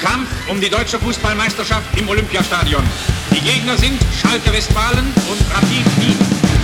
Kampf um die deutsche Fußballmeisterschaft im Olympiastadion. Die Gegner sind Schalke Westfalen und Rapid Wien.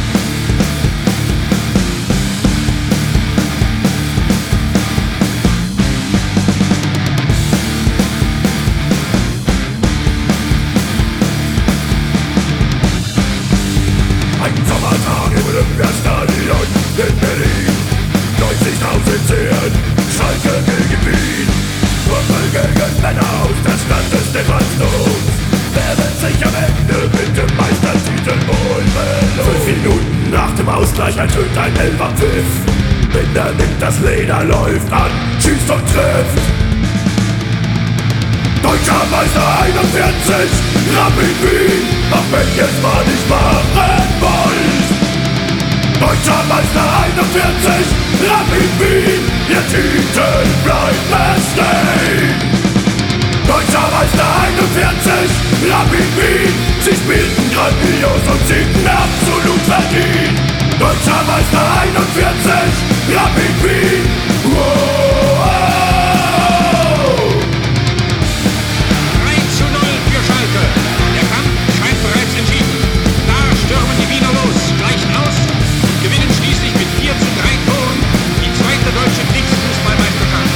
Ein Sommertag im Olympiastadion in Berlin. 90.000 sehen Schalke gegen Wien. Fußball gegen Männer aus der Stadt des Stephansdoms. Wer wird sich am Ende mit dem Meistertitel holen? 5 Minuten nach dem Ausgleich ertönt ein Elferpfiff. Binder nimmt das Leder, läuft an, schießt und trifft. Deutscher Meister 41, Rapid Wien, auch wenn jetzt mal nicht machen wollt. Deutscher Meister 41, Rapid Wien, ihr Titel bleibt bestehen. Deutscher Meister 41, Rapid Wien, sie spielten grandios und siegten absolut verdient. Deutscher Meister 41, Rapid Wien, wow. 3:0 für Schalke. Der Kampf scheint bereits entschieden. Da stürmen die Wiener los, gleichen aus und gewinnen schließlich mit 4:3 Toren die zweite deutsche Kriegsfußballmeisterschaft.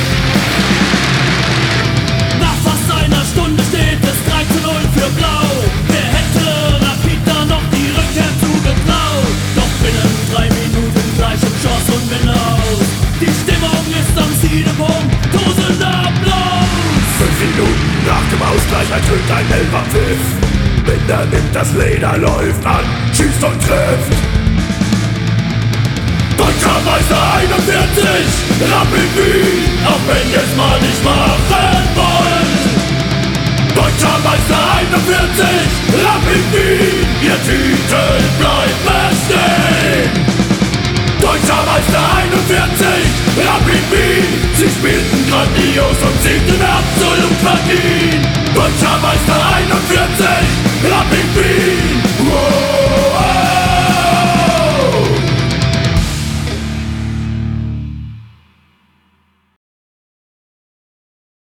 Nach fast einer Stunde steht es 3:0 für Blau. Wer hätte Rapid da noch die Rückkehr zugetraut? Doch binnen 3 Minuten gleichen Chance und Win aus. Die Stimmung ist am Siedepunkt, tosender Applaus. 5 Minuten nach dem Ausgleich ertönt ein Elferpfiff. Binder nimmt das Leder, läuft an, schießt und trifft. Deutscher Meister 41, Rapid Wien, auch wenn jetzt mal nicht machen wollt. Deutscher Meister 41, Rapid Wien, ihr Titel bleibt bestehen. Deutscher Meister 41, Rapid Wien, sie spielten grandios und siegten absolut verdient. Deutscher Meister 41, Rapid Wien,